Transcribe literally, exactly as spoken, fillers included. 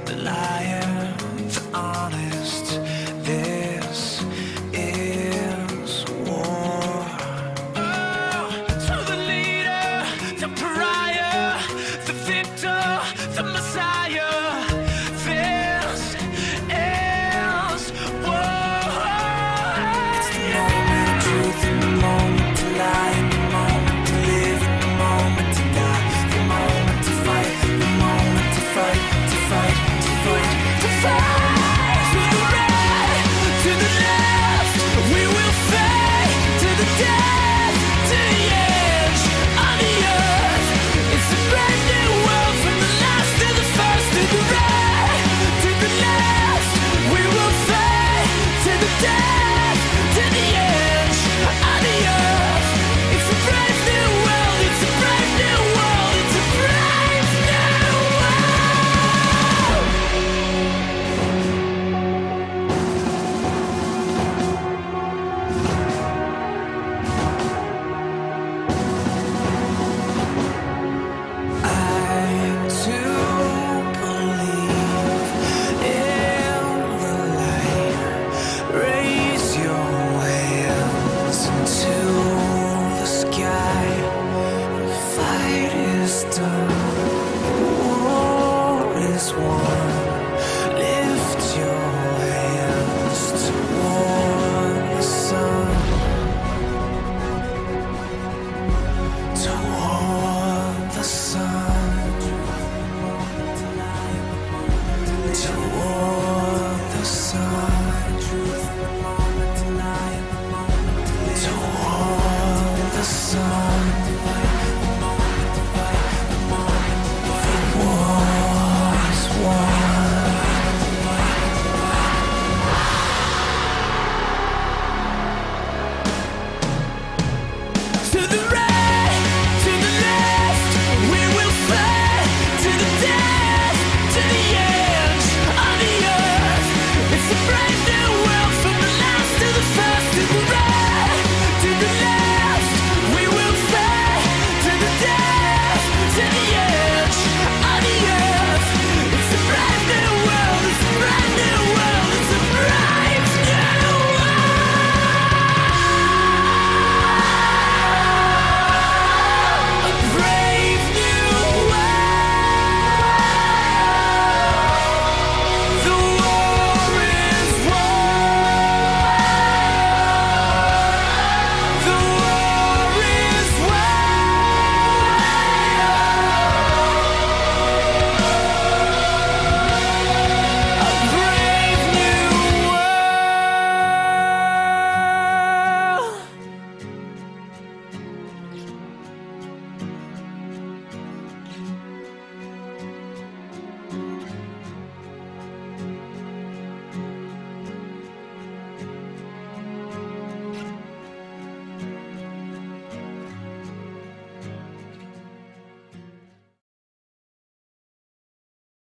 the liar, the honest. This is war. Oh, to the leader, the pariah, the victor, the messiah. This is war. It's the moment of truth and the moment to lie, and the moment to live, and the moment to die, the moment to fight, the moment to fight, to fight, to fight, to fight. To the right, to the left, we will fight to the death, to the edge of the earth. It's a brand new world from the last to the first. To the right, to the left, we will fight to the death, to the edge of the earth. It's a brave new world, it's a brave new world, it's a brave new world. I too believe in the light. Raise your hands into the sky. The fight is done. The war is won.